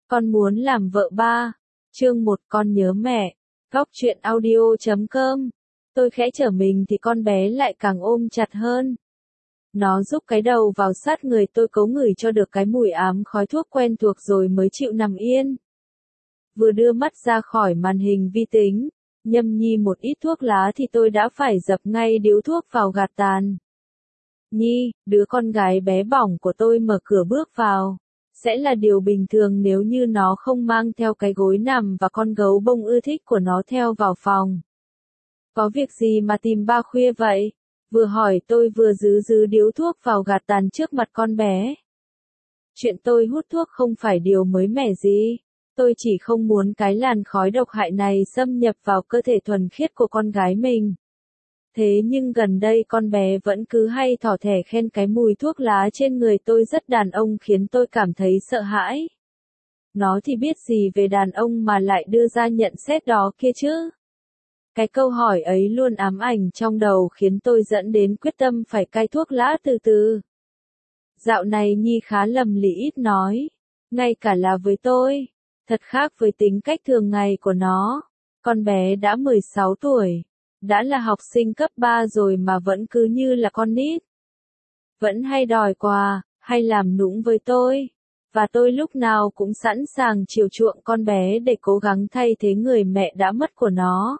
Con muốn làm vợ ba. Chương 1 con nhớ mẹ. Góc truyện audio.com. Tôi khẽ trở mình thì con bé lại càng ôm chặt hơn. Nó rúc cái đầu vào sát người tôi cố ngửi cho được cái mùi ám khói thuốc quen thuộc rồi mới chịu nằm yên. Vừa đưa mắt ra khỏi màn hình vi tính, nhâm nhi một ít thuốc lá thì tôi đã phải dập ngay điếu thuốc vào gạt tàn. Nhi, đứa con gái bé bỏng của tôi mở cửa bước vào. Sẽ là điều bình thường nếu như nó không mang theo cái gối nằm và con gấu bông ưa thích của nó theo vào phòng. Có việc gì mà tìm ba khuya vậy? Vừa hỏi tôi vừa giữ điếu thuốc vào gạt tàn trước mặt con bé. Chuyện tôi hút thuốc không phải điều mới mẻ gì. Tôi chỉ không muốn cái làn khói độc hại này xâm nhập vào cơ thể thuần khiết của con gái mình. Thế nhưng gần đây con bé vẫn cứ hay thỏ thẻ khen cái mùi thuốc lá trên người tôi rất đàn ông khiến tôi cảm thấy sợ hãi. Nó thì biết gì về đàn ông mà lại đưa ra nhận xét đó kia chứ? Cái câu hỏi ấy luôn ám ảnh trong đầu khiến tôi dẫn đến quyết tâm phải cai thuốc lá từ từ. Dạo này Nhi khá lầm lĩ ít nói, ngay cả là với tôi, thật khác với tính cách thường ngày của nó. Con bé đã 16 tuổi. Đã là học sinh cấp 3 rồi mà vẫn cứ như là con nít. Vẫn hay đòi quà, hay làm nũng với tôi. Và tôi lúc nào cũng sẵn sàng chiều chuộng con bé để cố gắng thay thế người mẹ đã mất của nó.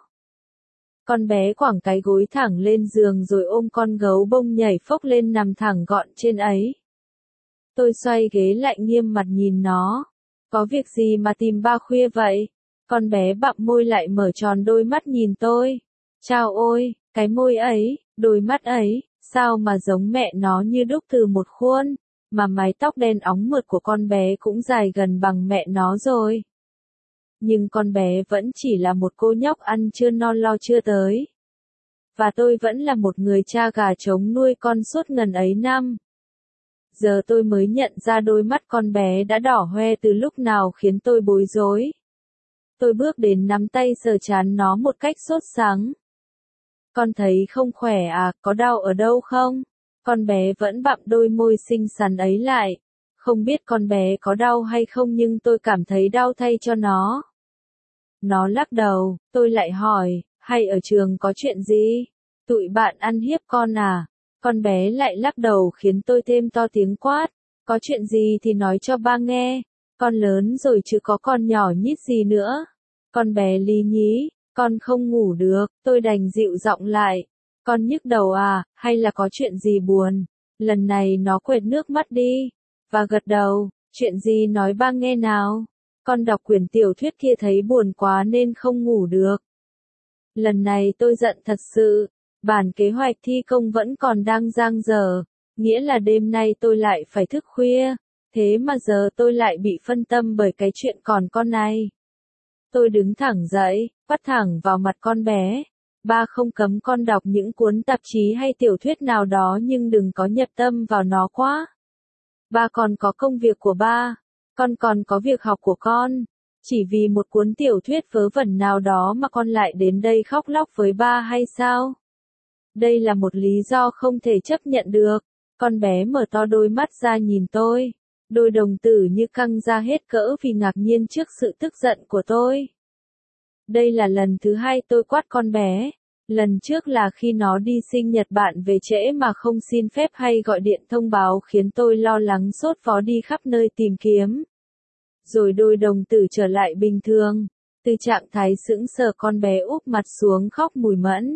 Con bé quẳng cái gối thẳng lên giường rồi ôm con gấu bông nhảy phốc lên nằm thẳng gọn trên ấy. Tôi xoay ghế lại nghiêm mặt nhìn nó. Có việc gì mà tìm ba khuya vậy? Con bé bặm môi lại mở tròn đôi mắt nhìn tôi. Chao ôi, cái môi ấy, đôi mắt ấy, sao mà giống mẹ nó như đúc từ một khuôn, mà mái tóc đen óng mượt của con bé cũng dài gần bằng mẹ nó rồi. Nhưng con bé vẫn chỉ là một cô nhóc ăn chưa no lo chưa tới. Và tôi vẫn là một người cha gà trống nuôi con suốt ngần ấy năm. Giờ tôi mới nhận ra đôi mắt con bé đã đỏ hoe từ lúc nào khiến tôi bối rối. Tôi bước đến nắm tay sờ trán nó một cách sốt sắng. Con thấy không khỏe à, có đau ở đâu không? Con bé vẫn bặm đôi môi xinh xắn ấy lại. Không biết con bé có đau hay không nhưng tôi cảm thấy đau thay cho nó. Nó lắc đầu, tôi lại hỏi, hay ở trường có chuyện gì? Tụi bạn ăn hiếp con à? Con bé lại lắc đầu khiến tôi thêm to tiếng quát. Có chuyện gì thì nói cho ba nghe. Con lớn rồi chứ có con nhỏ nhít gì nữa. Con bé lý nhí. Con không ngủ được, tôi đành dịu giọng lại. Con nhức đầu à, hay là có chuyện gì buồn? Lần này nó quệt nước mắt đi. Và gật đầu, chuyện gì nói ba nghe nào? Con đọc quyển tiểu thuyết kia thấy buồn quá nên không ngủ được. Lần này tôi giận thật sự. Bản kế hoạch thi công vẫn còn đang dang dở. Nghĩa là đêm nay tôi lại phải thức khuya. Thế mà giờ tôi lại bị phân tâm bởi cái chuyện còn con này. Tôi đứng thẳng dậy, quát thẳng vào mặt con bé. Ba không cấm con đọc những cuốn tạp chí hay tiểu thuyết nào đó nhưng đừng có nhập tâm vào nó quá. Ba còn có công việc của ba. Con còn có việc học của con. Chỉ vì một cuốn tiểu thuyết vớ vẩn nào đó mà con lại đến đây khóc lóc với ba hay sao? Đây là một lý do không thể chấp nhận được. Con bé mở to đôi mắt ra nhìn tôi. Đôi đồng tử như căng ra hết cỡ vì ngạc nhiên trước sự tức giận của tôi. Đây là lần thứ hai tôi quát con bé. Lần trước là khi nó đi sinh nhật bạn về trễ mà không xin phép hay gọi điện thông báo khiến tôi lo lắng sốt vó đi khắp nơi tìm kiếm. Rồi đôi đồng tử trở lại bình thường. Từ trạng thái sững sờ con bé úp mặt xuống khóc mùi mẫn.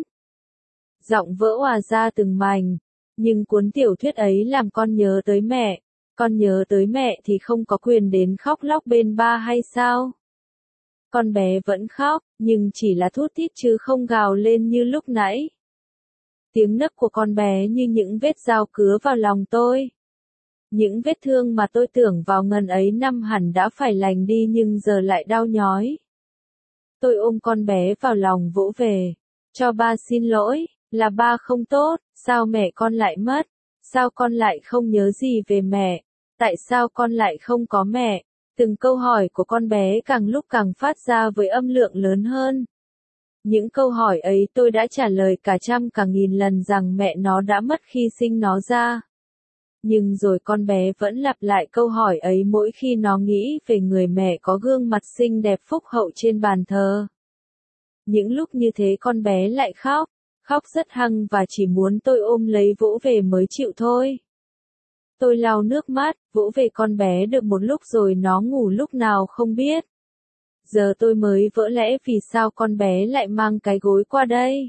Giọng vỡ òa ra từng mảnh. Nhưng cuốn tiểu thuyết ấy làm con nhớ tới mẹ. Con nhớ tới mẹ thì không có quyền đến khóc lóc bên ba hay sao? Con bé vẫn khóc, nhưng chỉ là thút thít chứ không gào lên như lúc nãy. Tiếng nấc của con bé như những vết dao cứa vào lòng tôi. Những vết thương mà tôi tưởng vào ngần ấy năm hẳn đã phải lành đi nhưng giờ lại đau nhói. Tôi ôm con bé vào lòng vỗ về. Cho ba xin lỗi, là ba không tốt, sao mẹ con lại mất? Sao con lại không nhớ gì về mẹ? Tại sao con lại không có mẹ? Từng câu hỏi của con bé càng lúc càng phát ra với âm lượng lớn hơn. Những câu hỏi ấy tôi đã trả lời cả trăm cả nghìn lần rằng mẹ nó đã mất khi sinh nó ra. Nhưng rồi con bé vẫn lặp lại câu hỏi ấy mỗi khi nó nghĩ về người mẹ có gương mặt xinh đẹp phúc hậu trên bàn thờ. Những lúc như thế con bé lại khóc, khóc rất hăng và chỉ muốn tôi ôm lấy vỗ về mới chịu thôi. Tôi lau nước mắt, vỗ về con bé được một lúc rồi nó ngủ lúc nào không biết. Giờ tôi mới vỡ lẽ vì sao con bé lại mang cái gối qua đây.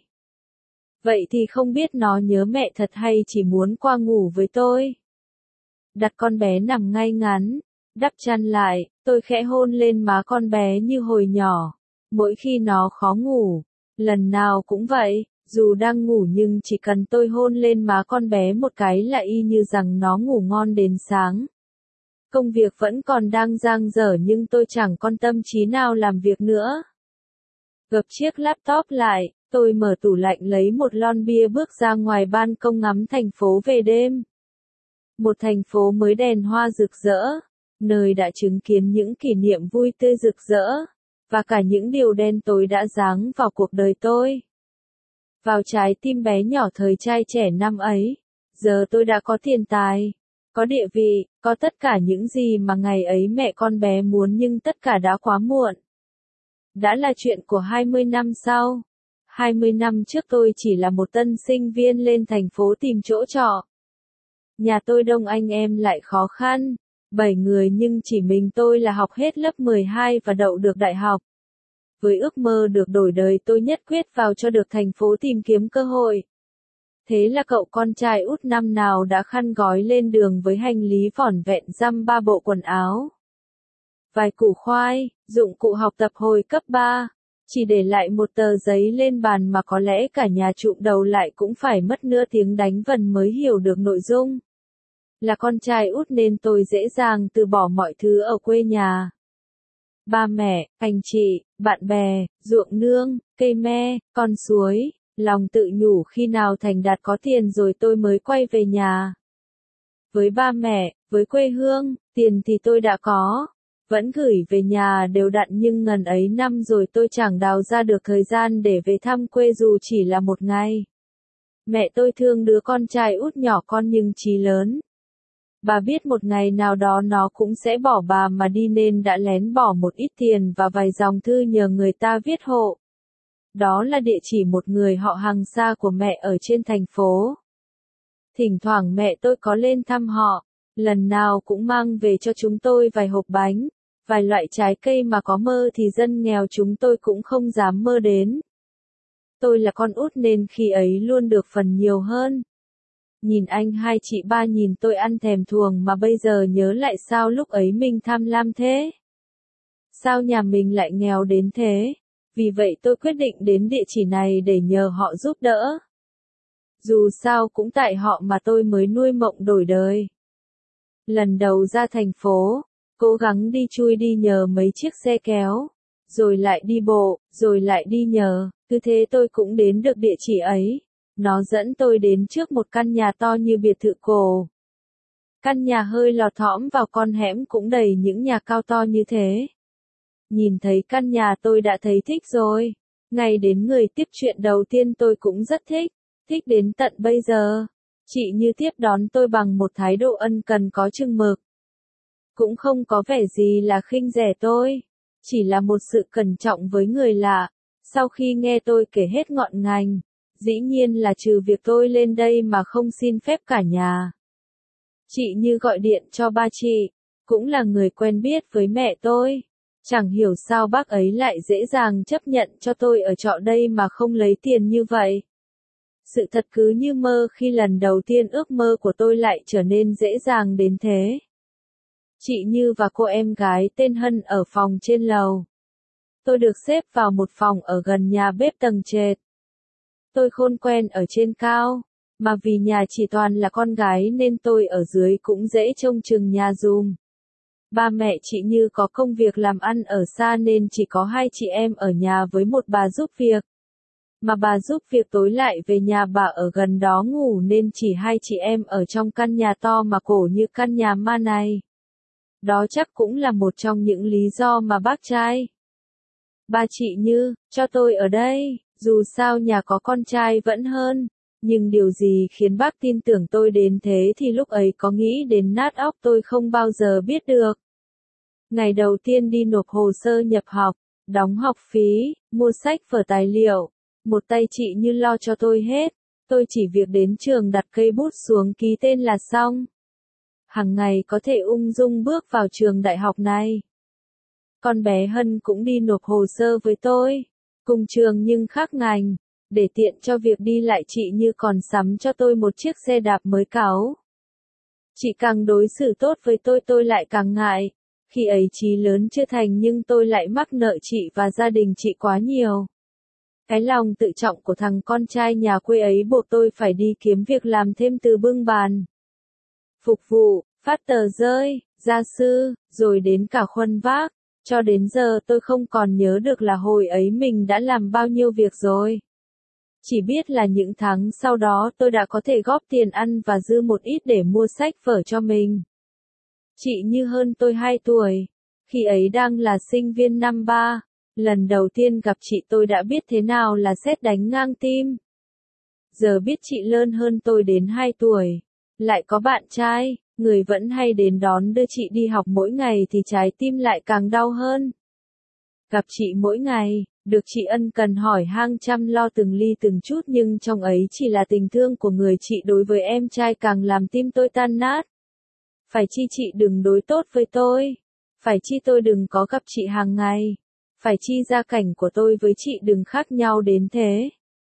Vậy thì không biết nó nhớ mẹ thật hay chỉ muốn qua ngủ với tôi. Đặt con bé nằm ngay ngắn, đắp chăn lại, tôi khẽ hôn lên má con bé như hồi nhỏ. Mỗi khi nó khó ngủ, lần nào cũng vậy, dù đang ngủ nhưng chỉ cần tôi hôn lên má con bé một cái là y như rằng nó ngủ ngon đến sáng. Công việc vẫn còn đang dang dở nhưng tôi chẳng còn tâm trí nào làm việc nữa. Gập chiếc laptop lại, tôi mở tủ lạnh lấy một lon bia bước ra ngoài ban công ngắm thành phố về đêm. Một thành phố mới đèn hoa rực rỡ, nơi đã chứng kiến những kỷ niệm vui tươi rực rỡ, và cả những điều đen tối đã giáng vào cuộc đời tôi. Vào trái tim bé nhỏ thời trai trẻ năm ấy, giờ tôi đã có tiền tài, có địa vị, có tất cả những gì mà ngày ấy mẹ con bé muốn nhưng tất cả đã quá muộn. Đã là chuyện của 20 năm sau. 20 năm trước tôi chỉ là một tân sinh viên lên thành phố tìm chỗ trọ. Nhà tôi đông anh em lại khó khăn, 7 người nhưng chỉ mình tôi là học hết lớp 12 và đậu được đại học. Với ước mơ được đổi đời tôi nhất quyết vào cho được thành phố tìm kiếm cơ hội. Thế là cậu con trai út năm nào đã khăn gói lên đường với hành lý vỏn vẹn dăm 3 bộ quần áo, vài củ khoai, dụng cụ học tập hồi cấp 3, chỉ để lại một tờ giấy lên bàn mà có lẽ cả nhà trụm đầu lại cũng phải mất nửa tiếng đánh vần mới hiểu được nội dung. Là con trai út nên tôi dễ dàng từ bỏ mọi thứ ở quê nhà. Ba mẹ, anh chị, bạn bè, ruộng nương, cây me, con suối, lòng tự nhủ khi nào thành đạt có tiền rồi tôi mới quay về nhà. Với ba mẹ, với quê hương, tiền thì tôi đã có, vẫn gửi về nhà đều đặn nhưng ngần ấy năm rồi tôi chẳng đào ra được thời gian để về thăm quê dù chỉ là một ngày. Mẹ tôi thương đứa con trai út nhỏ con nhưng chí lớn. Bà biết một ngày nào đó nó cũng sẽ bỏ bà mà đi nên đã lén bỏ một ít tiền và vài dòng thư nhờ người ta viết hộ. Đó là địa chỉ một người họ hàng xa của mẹ ở trên thành phố. Thỉnh thoảng mẹ tôi có lên thăm họ, lần nào cũng mang về cho chúng tôi vài hộp bánh, vài loại trái cây mà có mơ thì dân nghèo chúng tôi cũng không dám mơ đến. Tôi là con út nên khi ấy luôn được phần nhiều hơn. Nhìn anh hai chị ba nhìn tôi ăn thèm thuồng mà bây giờ nhớ lại sao lúc ấy mình tham lam thế. Sao nhà mình lại nghèo đến thế? Vì vậy tôi quyết định đến địa chỉ này để nhờ họ giúp đỡ. Dù sao cũng tại họ mà tôi mới nuôi mộng đổi đời. Lần đầu ra thành phố, cố gắng đi chui đi nhờ mấy chiếc xe kéo, rồi lại đi bộ, rồi lại đi nhờ, cứ thế tôi cũng đến được địa chỉ ấy. Nó dẫn tôi đến trước một căn nhà to như biệt thự cổ. Căn nhà hơi lọt thõm vào con hẻm cũng đầy những nhà cao to như thế. Nhìn thấy căn nhà tôi đã thấy thích rồi. Ngay đến người tiếp chuyện đầu tiên tôi cũng rất thích. Thích đến tận bây giờ. Chị Như tiếp đón tôi bằng một thái độ ân cần có chừng mực. Cũng không có vẻ gì là khinh rẻ tôi. Chỉ là một sự cẩn trọng với người lạ. Sau khi nghe tôi kể hết ngọn ngành. Dĩ nhiên là trừ việc tôi lên đây mà không xin phép cả nhà. Chị Như gọi điện cho ba chị, cũng là người quen biết với mẹ tôi. Chẳng hiểu sao bác ấy lại dễ dàng chấp nhận cho tôi ở trọ đây mà không lấy tiền như vậy. Sự thật cứ như mơ khi lần đầu tiên ước mơ của tôi lại trở nên dễ dàng đến thế. Chị Như và cô em gái tên Hân ở phòng trên lầu. Tôi được xếp vào một phòng ở gần nhà bếp tầng trệt. Tôi khôn quen ở trên cao, mà vì nhà chỉ toàn là con gái nên tôi ở dưới cũng dễ trông chừng nhà dùm. Ba mẹ chị Như có công việc làm ăn ở xa nên chỉ có hai chị em ở nhà với một bà giúp việc. Mà bà giúp việc tối lại về nhà bà ở gần đó ngủ nên chỉ hai chị em ở trong căn nhà to mà cổ như căn nhà ma này. Đó chắc cũng là một trong những lý do mà bác trai, ba chị Như, cho tôi ở đây, dù sao nhà có con trai vẫn hơn. Nhưng điều gì khiến bác tin tưởng tôi đến thế thì lúc ấy có nghĩ đến nát óc tôi không bao giờ biết được. Ngày đầu tiên đi nộp hồ sơ nhập học, đóng học phí, mua sách vở tài liệu, một tay chị Như lo cho tôi hết, tôi chỉ việc đến trường đặt cây bút xuống ký tên là xong. Hàng ngày có thể ung dung bước vào trường đại học này. Con bé Hân cũng đi nộp hồ sơ với tôi, cùng trường nhưng khác ngành, để tiện cho việc đi lại chị Như còn sắm cho tôi một chiếc xe đạp mới cáu. Chị càng đối xử tốt với tôi lại càng ngại. Khi ấy chí lớn chưa thành nhưng tôi lại mắc nợ chị và gia đình chị quá nhiều. Cái lòng tự trọng của thằng con trai nhà quê ấy buộc tôi phải đi kiếm việc làm thêm từ bưng bàn, phục vụ, phát tờ rơi, gia sư, rồi đến cả khuân vác. Cho đến giờ tôi không còn nhớ được là hồi ấy mình đã làm bao nhiêu việc rồi. Chỉ biết là những tháng sau đó tôi đã có thể góp tiền ăn và dư một ít để mua sách vở cho mình. Chị Như hơn tôi 2 tuổi. Khi ấy đang là sinh viên năm 3. Lần đầu tiên gặp chị tôi đã biết thế nào là sét đánh ngang tim. Giờ biết chị lớn hơn tôi đến 2 tuổi. Lại có bạn trai, người vẫn hay đến đón đưa chị đi học mỗi ngày thì trái tim lại càng đau hơn. Gặp chị mỗi ngày, được chị ân cần hỏi han chăm lo từng ly từng chút nhưng trong ấy chỉ là tình thương của người chị đối với em trai càng làm tim tôi tan nát. Phải chi chị đừng đối tốt với tôi. Phải chi tôi đừng có gặp chị hàng ngày. Phải chi gia cảnh của tôi với chị đừng khác nhau đến thế.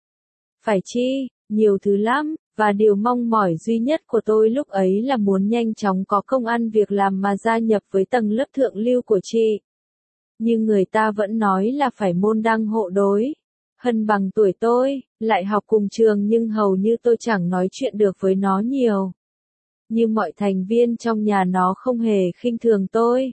Phải chi, nhiều thứ lắm, và điều mong mỏi duy nhất của tôi lúc ấy là muốn nhanh chóng có công ăn việc làm mà gia nhập với tầng lớp thượng lưu của chị. Nhưng người ta vẫn nói là phải môn đăng hộ đối. Hân bằng tuổi tôi, lại học cùng trường nhưng hầu như tôi chẳng nói chuyện được với nó nhiều. Như mọi thành viên trong nhà nó không hề khinh thường tôi.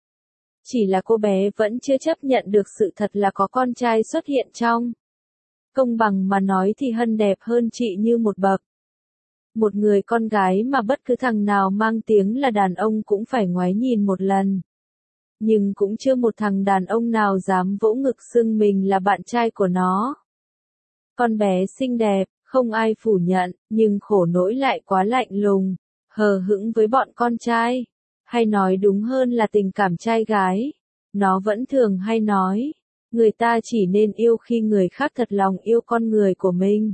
Chỉ là cô bé vẫn chưa chấp nhận được sự thật là có con trai xuất hiện trong. Công bằng mà nói thì Hân đẹp hơn chị Như một bậc. Một người con gái mà bất cứ thằng nào mang tiếng là đàn ông cũng phải ngoái nhìn một lần. Nhưng cũng chưa một thằng đàn ông nào dám vỗ ngực xưng mình là bạn trai của nó. Con bé xinh đẹp, không ai phủ nhận, nhưng khổ nỗi lại quá lạnh lùng, hờ hững với bọn con trai. Hay nói đúng hơn là tình cảm trai gái. Nó vẫn thường hay nói, người ta chỉ nên yêu khi người khác thật lòng yêu con người của mình.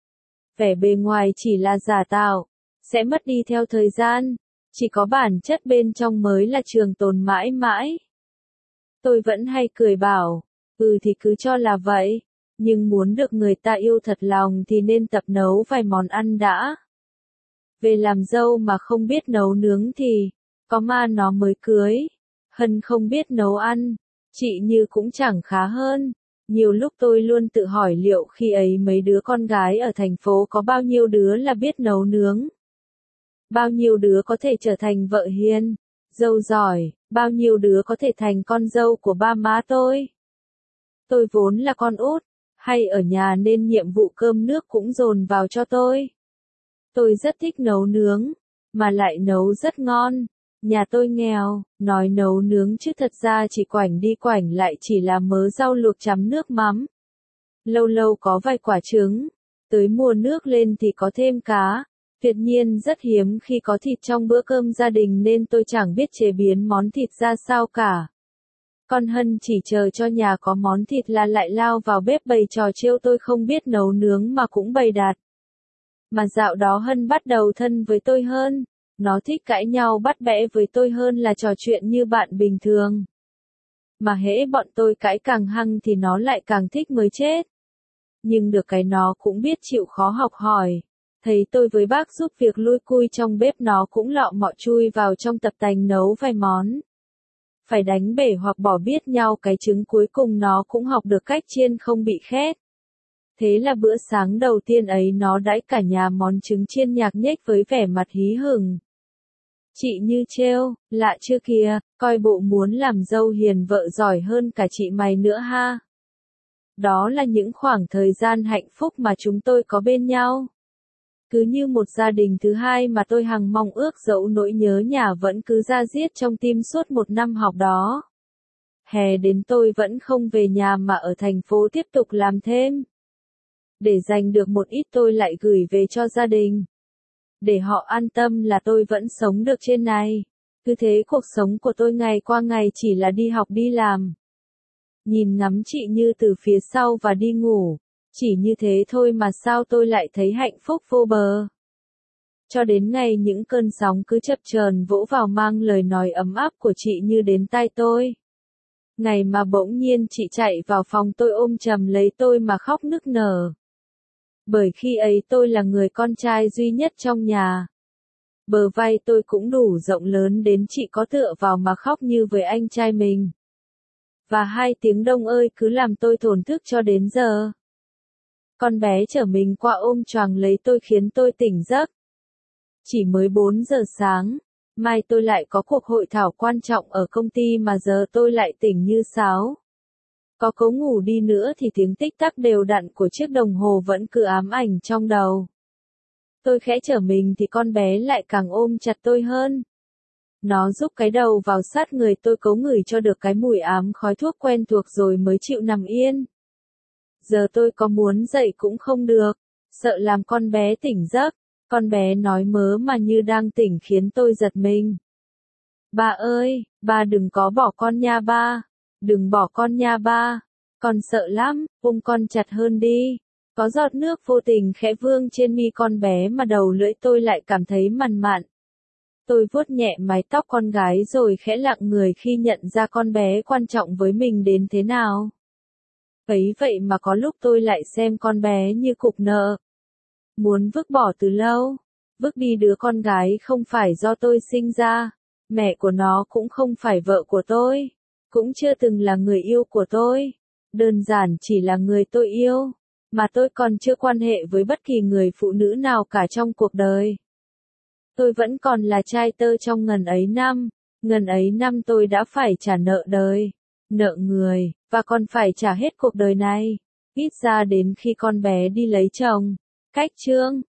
Vẻ bề ngoài chỉ là giả tạo, sẽ mất đi theo thời gian, chỉ có bản chất bên trong mới là trường tồn mãi mãi. Tôi vẫn hay cười bảo, thì cứ cho là vậy, nhưng muốn được người ta yêu thật lòng thì nên tập nấu vài món ăn đã. Về làm dâu mà không biết nấu nướng thì, có ma nó mới cưới. Hân không biết nấu ăn, chị Như cũng chẳng khá hơn. Nhiều lúc tôi luôn tự hỏi liệu khi ấy mấy đứa con gái ở thành phố có bao nhiêu đứa là biết nấu nướng. Bao nhiêu đứa có thể trở thành vợ hiền, dâu giỏi, bao nhiêu đứa có thể thành con dâu của ba má tôi. Tôi vốn là con út, hay ở nhà nên nhiệm vụ cơm nước cũng dồn vào cho tôi. Tôi rất thích nấu nướng, mà lại nấu rất ngon. Nhà tôi nghèo, nói nấu nướng chứ thật ra chỉ quảnh đi quảnh lại chỉ là mớ rau luộc chấm nước mắm. Lâu lâu có vài quả trứng, tới mùa nước lên thì có thêm cá. Tuyệt nhiên rất hiếm khi có thịt trong bữa cơm gia đình nên tôi chẳng biết chế biến món thịt ra sao cả. Con Hân chỉ chờ cho nhà có món thịt là lại lao vào bếp bày trò trêu tôi không biết nấu nướng mà cũng bày đặt. Mà dạo đó Hân bắt đầu thân với tôi hơn. Nó thích cãi nhau bắt bẽ với tôi hơn là trò chuyện như bạn bình thường. Mà hễ bọn tôi cãi càng hăng thì nó lại càng thích mới chết. Nhưng được cái nó cũng biết chịu khó học hỏi. Thấy tôi với bác giúp việc lui cui trong bếp nó cũng lọ mọ chui vào trong tập tành nấu vài món. Phải đánh bể hoặc bỏ biết nhau cái trứng cuối cùng nó cũng học được cách chiên không bị khét. Thế là bữa sáng đầu tiên ấy nó đãi cả nhà món trứng chiên nhạc nhếch với vẻ mặt hí hửng. Chị Như trêu, lạ chưa kìa, coi bộ muốn làm dâu hiền vợ giỏi hơn cả chị mày nữa ha. Đó là những khoảng thời gian hạnh phúc mà chúng tôi có bên nhau. Cứ như một gia đình thứ hai mà tôi hằng mong ước dẫu nỗi nhớ nhà vẫn cứ da diết trong tim suốt một năm học đó. Hè đến tôi vẫn không về nhà mà ở thành phố tiếp tục làm thêm. Để giành được một ít tôi lại gửi về cho gia đình. Để họ an tâm là tôi vẫn sống được trên này. Cứ thế cuộc sống của tôi ngày qua ngày chỉ là đi học đi làm. Nhìn ngắm chị Như từ phía sau và đi ngủ. Chỉ như thế thôi mà sao tôi lại thấy hạnh phúc vô bờ. Cho đến ngày những cơn sóng cứ chập chờn vỗ vào mang lời nói ấm áp của chị Như đến tai tôi. Ngày mà bỗng nhiên chị chạy vào phòng tôi ôm chầm lấy tôi mà khóc nức nở. Bởi khi ấy tôi là người con trai duy nhất trong nhà. Bờ vai tôi cũng đủ rộng lớn đến chị có tựa vào mà khóc như với anh trai mình. Và hai tiếng Đông ơi cứ làm tôi thổn thức cho đến giờ. Con bé chở mình qua ôm choàng lấy tôi khiến tôi tỉnh giấc. Chỉ mới 4 giờ sáng, mai tôi lại có cuộc hội thảo quan trọng ở công ty mà giờ tôi lại tỉnh như sáo. Có cố ngủ đi nữa thì tiếng tích tắc đều đặn của chiếc đồng hồ vẫn cứ ám ảnh trong đầu. Tôi khẽ trở mình thì con bé lại càng ôm chặt tôi hơn. Nó rúc cái đầu vào sát người tôi cố ngửi cho được cái mùi ám khói thuốc quen thuộc rồi mới chịu nằm yên. Giờ tôi có muốn dậy cũng không được, sợ làm con bé tỉnh giấc. Con bé nói mớ mà như đang tỉnh khiến tôi giật mình. Ba ơi, ba đừng có bỏ con nha ba. Đừng bỏ con nha ba. Con sợ lắm, ôm con chặt hơn đi. Có giọt nước vô tình khẽ vương trên mi con bé mà đầu lưỡi tôi lại cảm thấy mằn mặn. Tôi vuốt nhẹ mái tóc con gái rồi khẽ lặng người khi nhận ra con bé quan trọng với mình đến thế nào. Ấy vậy mà có lúc tôi lại xem con bé như cục nợ. Muốn vứt bỏ từ lâu. Vứt đi đứa con gái không phải do tôi sinh ra. Mẹ của nó cũng không phải vợ của tôi. Cũng chưa từng là người yêu của tôi. Đơn giản chỉ là người tôi yêu. Mà tôi còn chưa quan hệ với bất kỳ người phụ nữ nào cả trong cuộc đời. Tôi vẫn còn là trai tơ trong ngần ấy năm. Ngần ấy năm tôi đã phải trả nợ đời. Nợ người. Và còn phải trả hết cuộc đời này. Ít ra đến khi con bé đi lấy chồng. Cách chương